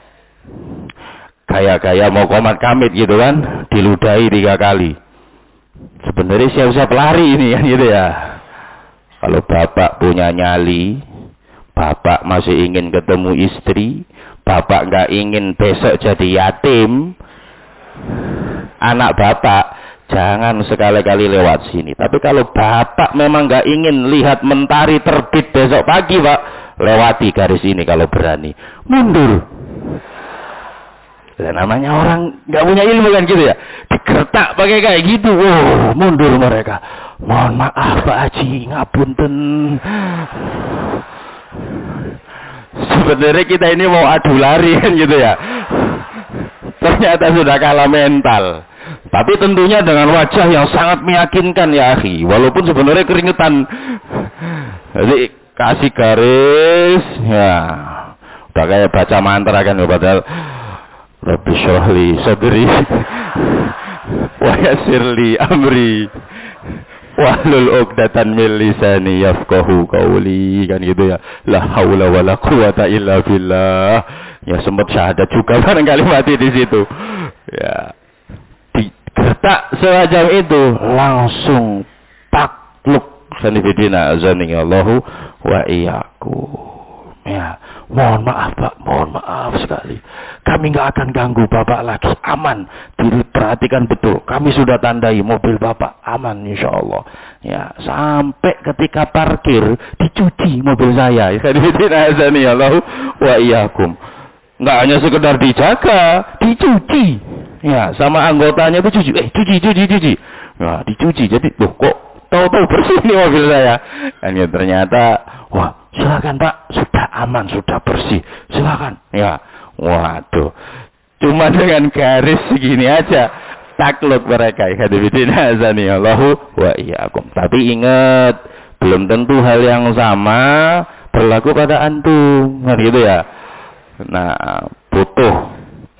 Kayak mau komat kamit gitu kan. Diludahi 3 kali. Sebenarnya siap-siap lari ini kan gitu ya. Kalau Bapak punya nyali, Bapak masih ingin ketemu istri, Bapak nggak ingin besok jadi yatim, anak Bapak jangan sekali-kali lewat sini. Tapi kalau Bapak memang nggak ingin lihat mentari terbit besok pagi Pak, lewati garis ini kalau berani. Mundur. Dan namanya orang nggak punya ilmu kan gitu ya, digertak pakai kayak gitu. Oh, mundur mereka. Mohon maaf Pak Haji, ngapunten. Sebenarnya kita ini mau adu lari kan gitu ya. Ternyata sudah kalah mental. Tapi tentunya dengan wajah yang sangat meyakinkan ya akhi. Walaupun sebenarnya keringetan. Jadi kasih garis, ya udah kayak baca mantra kan ya, padahal Rabbi syrah li sadri wa yassir li amri wahlul 'uqdatan min lisani yafqahu qawli kan gitu ya. La haula wala quwata illa billah. Ya sempat syahadat juga barangkali mati di situ. Ya. Digertak semacam itu langsung takluk sanibidina azanillahu wa iyyakum. Ya, mohon maaf Pak, mohon maaf sekali. Kami nggak akan ganggu Bapak lagi, aman. Diperhatikan betul. Kami sudah tandai mobil Bapak, aman insya Allah. Ya, sampai ketika parkir dicuci mobil saya. Allahu wa iyyakum. Nggak hanya sekedar dijaga, dicuci. Ya, sama anggotanya itu cuci. Cuci. Nah, dicuci. Jadi, loh kok tahu-tahu bersih nih mobil saya. Dan ya ternyata, wah, silakan Pak, sudah aman, sudah bersih, silakan. Ya, waduh, cuma dengan garis segini aja takluk mereka. Hadibidina azanillahu wa iyyakum. Tapi ingat, belum tentu hal yang sama berlaku pada antum, kan gitu ya. Nah, butuh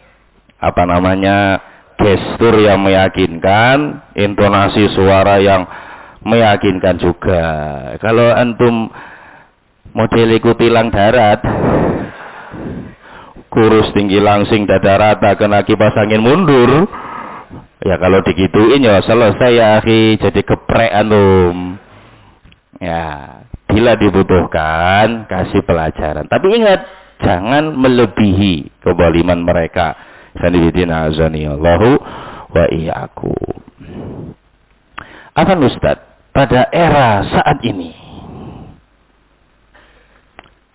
gestur yang meyakinkan, intonasi suara yang meyakinkan juga. Kalau antum model kutilang darat, kurus tinggi langsing dada rata kena kipas angin mundur, ya kalau digituin ya selesai ya akhi, jadi geprek antum. Ya, bila dibutuhkan kasih pelajaran. Tapi ingat, jangan melebihi kezaliman mereka. Sanibidina azanillahu wa iyyakum. Apa Ustaz? Pada era saat ini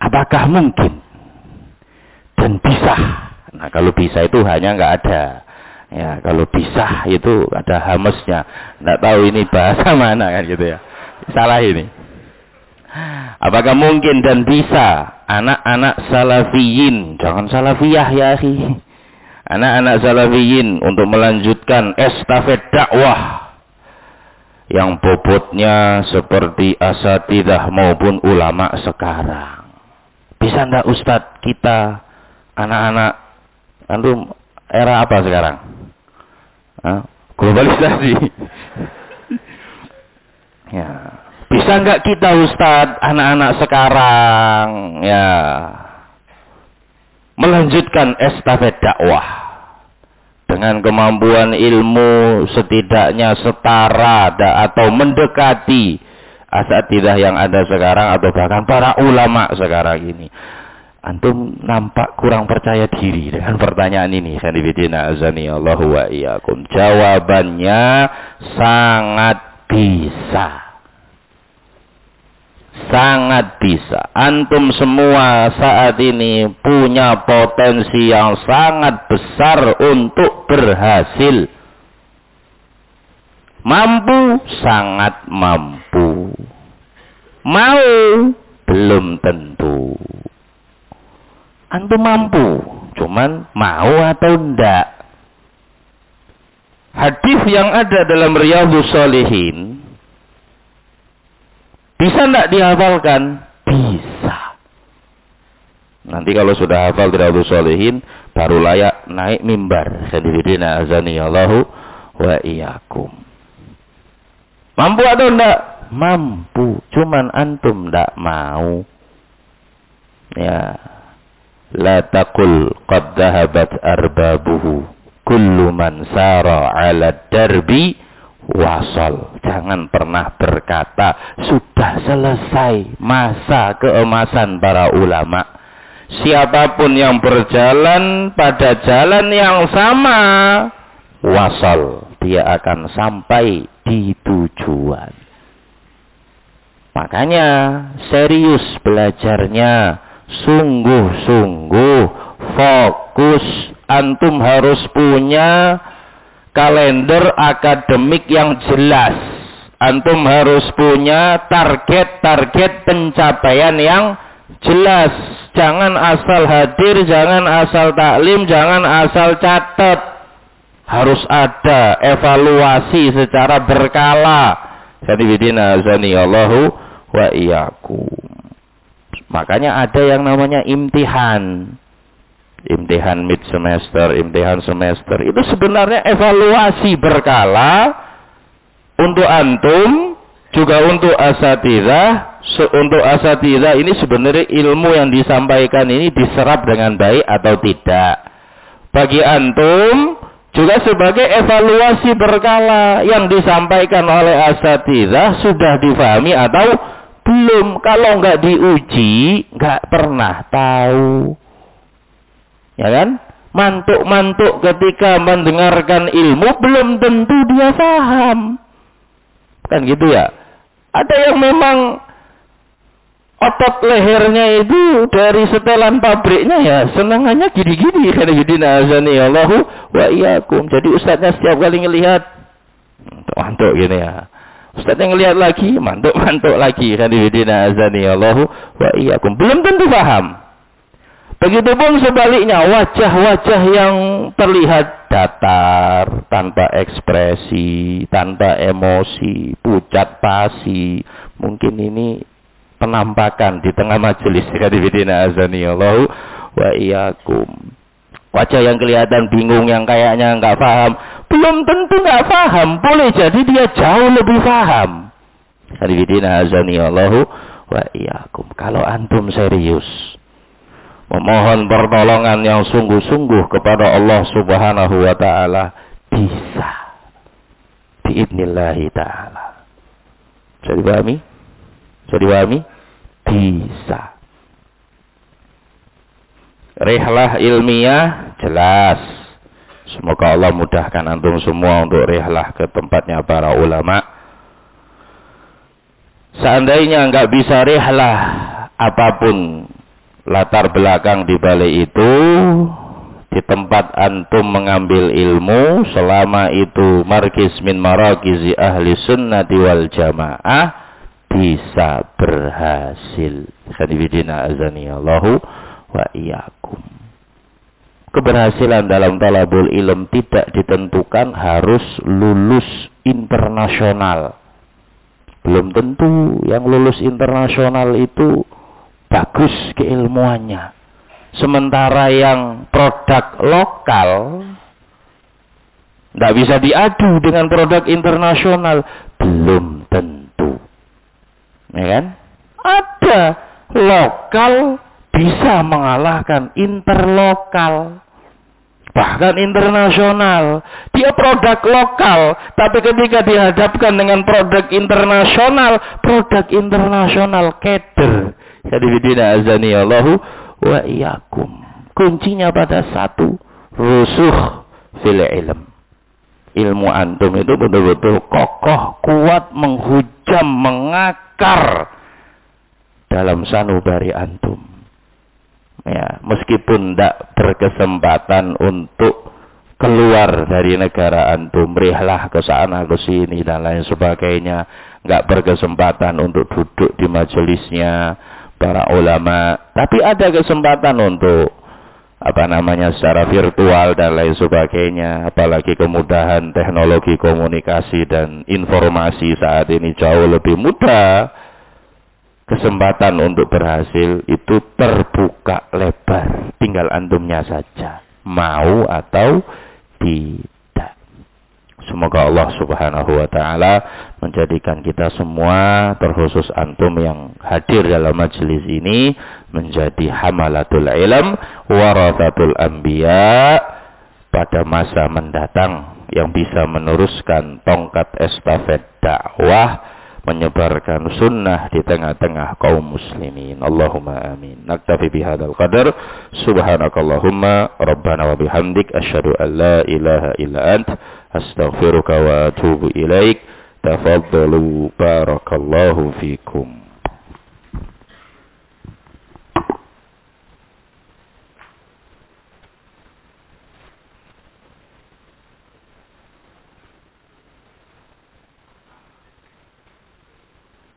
Apakah mungkin dan bisa? Nah, kalau bisa itu hanya nggak ada. Ya, kalau bisa itu ada hamesnya. Nggak tahu ini bahasa mana kan gitu ya. Salah ini. Apakah mungkin dan bisa anak-anak salafiyin, jangan salafiyah ya akhi. Anak-anak salafiyin untuk melanjutkan estafet dakwah yang bobotnya seperti asatidzah maupun ulama sekarang. Bisa enggak Ustadz kita anak-anak antum era apa sekarang? Globalisasi. Ya. Bisa enggak kita Ustadz anak-anak sekarang ya melanjutkan estafet dakwah dengan kemampuan ilmu setidaknya setara atau mendekati asatidzah yang ada sekarang atau bahkan para ulama sekarang ini. Antum nampak kurang percaya diri dengan pertanyaan ini. Khanifidina azani Allahu wa iyyakum. Jawabannya sangat bisa. Sangat bisa. Antum semua saat ini punya potensi yang sangat besar untuk berhasil. Mampu, sangat mampu. Mau, belum tentu. Antum mampu, cuman mau atau enggak. Hadis yang ada dalam Riyadhus Shalihin bisa enggak dihafalkan? Bisa. Nanti kalau sudah hafal Riyadhus Shalihin baru layak naik mimbar. Khadifidina azani Allahu wa iyyakum. Mampu atau enggak? Mampu, cuman antum enggak mau. Ya. La taqul qad dhahabat arbabuhu kullu man sara 'ala darbi wasal. Jangan pernah berkata sudah selesai masa keemasan para ulama. Siapapun yang berjalan pada jalan yang sama, wasal, dia akan sampai di tujuan. Makanya serius belajarnya, sungguh-sungguh, fokus. Antum harus punya kalender akademik yang jelas. Antum harus punya target-target pencapaian yang jelas. Jangan asal hadir, jangan asal taklim, jangan asal catat. Harus ada evaluasi secara berkala. Khadifidina azani Allahu wa iyyakum. Makanya ada yang namanya imtihan. Imtihan mid semester, imtihan semester. Itu sebenarnya evaluasi berkala untuk antum, juga untuk asatidzah. Untuk asatidzah ini sebenarnya ilmu yang disampaikan ini diserap dengan baik atau tidak. Bagi antum juga sebagai evaluasi berkala yang disampaikan oleh asatidzah sudah difahami atau belum. Kalau nggak diuji, nggak pernah tahu. Ya kan? Mantuk-mantuk ketika mendengarkan ilmu belum tentu dia paham. Kan gitu ya? Ada yang memang otot lehernya itu dari setelan pabriknya ya senangannya gini-gini. Khadifidina azani Allahu wa iyyakum. Jadi ustadznya setiap kali ngelihat mantuk gini ya. Ustadznya ngelihat lagi, mantuk-mantuk lagi. Khadifidina azani Allahu wa iyyakum. Belum tentu paham. Begitupun sebaliknya, wajah-wajah yang terlihat datar, tanpa ekspresi, tanpa emosi, pucat pasi. Mungkin ini penampakan di tengah majelis. Khadifidina azani Allahu wa iyyakum. Wajah yang kelihatan bingung, yang kayaknya nggak paham. Belum tentu nggak paham. Boleh jadi dia jauh lebih paham. Khadifidina azani Allahu wa iyyakum. Kalau antum serius memohon pertolongan yang sungguh-sungguh kepada Allah Subhanahu wa taala, bisa. Biidznillah taala. Bisa dipahami? Bisa dipahami? Bisa. Rihlah ilmiah jelas. Semoga Allah mudahkan antum semua untuk rihlah ke tempatnya para ulama. Seandainya enggak bisa rihlah apapun latar belakang di balik itu, di tempat antum mengambil ilmu, selama itu markis min marakizi ahli sunnati wal jamaah, bisa berhasil. Khadibidina azaniyallahu wa iyyakum. Keberhasilan dalam talabul ilm tidak ditentukan harus lulus internasional. Belum tentu yang lulus internasional itu bagus keilmuannya. Sementara yang produk lokal tidak bisa diadu dengan produk internasional, belum tentu. Ya kan? Ada lokal bisa mengalahkan interlokal, bahkan internasional. Dia produk lokal, tapi ketika dihadapkan dengan produk internasional keder. Jadi bidina azaniyallahu wa iyyakum. Kuncinya pada satu, rusuh fil ilm. Ilmu antum itu betul-betul kokoh, kuat, menghujam, mengakar dalam sanubari antum. Ya, meskipun tidak berkesempatan untuk keluar dari negara antum, rihlah ke sana ke sini dan lain sebagainya, nggak berkesempatan untuk duduk di majelisnya para ulama, tapi ada kesempatan untuk secara virtual dan lain sebagainya. Apalagi kemudahan teknologi komunikasi dan informasi saat ini jauh lebih mudah. Kesempatan untuk berhasil itu terbuka lebar, tinggal antumnya saja mau atau tidak. Semoga Allah Subhanahu wa taala menjadikan kita semua, terkhusus antum yang hadir dalam majelis ini, menjadi hamalatul ilm warathatul anbiya pada masa mendatang, yang bisa meneruskan tongkat estafet dakwah, menyebarkan sunnah di tengah-tengah kaum muslimin. Allahumma amin. Naktafi bihadzal qadar. Subhanakallahumma rabbana wa bihamdik asyhadu an la ilaha illa ant astaghfiruka wa atubu ilaik. Tafaddalu barakallahu fikum.